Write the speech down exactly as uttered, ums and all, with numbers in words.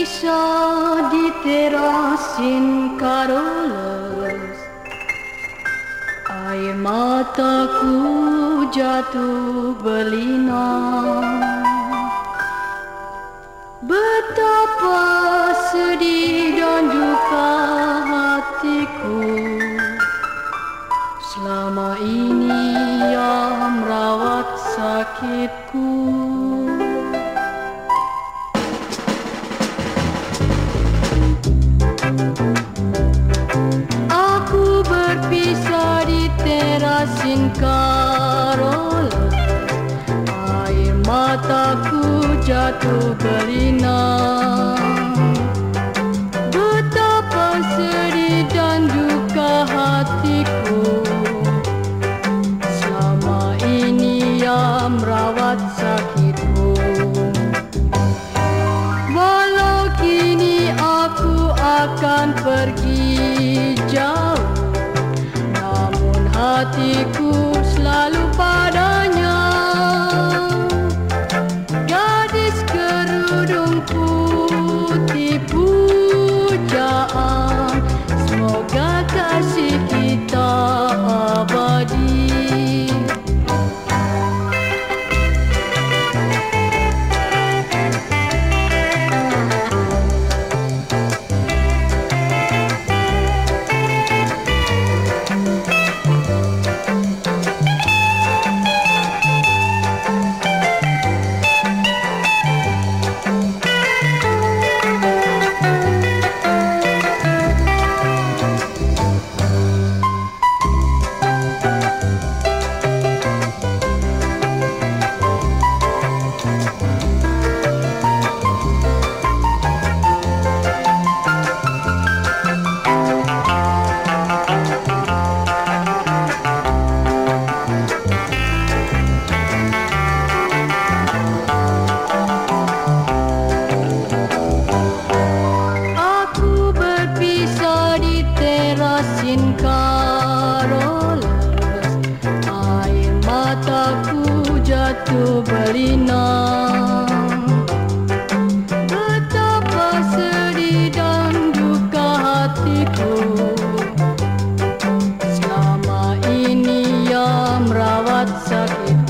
berpisah di terasin Carolus, air mataku jatuh berlinang. Betapa sedih dan duka hatiku selama ini yang merawat sakitku. Aku berpisah di terasin Carolus, air mataku jatuh berlinang. Betapa sedih dan duka hatiku selama ini yang merawat sakitku. Walau kini aku akan pergi jauh, namun hatiku selalu padanya. Gadis kerudung putih pujaan, semoga kasih kita abadi. Terasin Carolus, air mataku jatuh berlinang. Betapa sedih dan duka hatiku selama ini yang merawat sakit.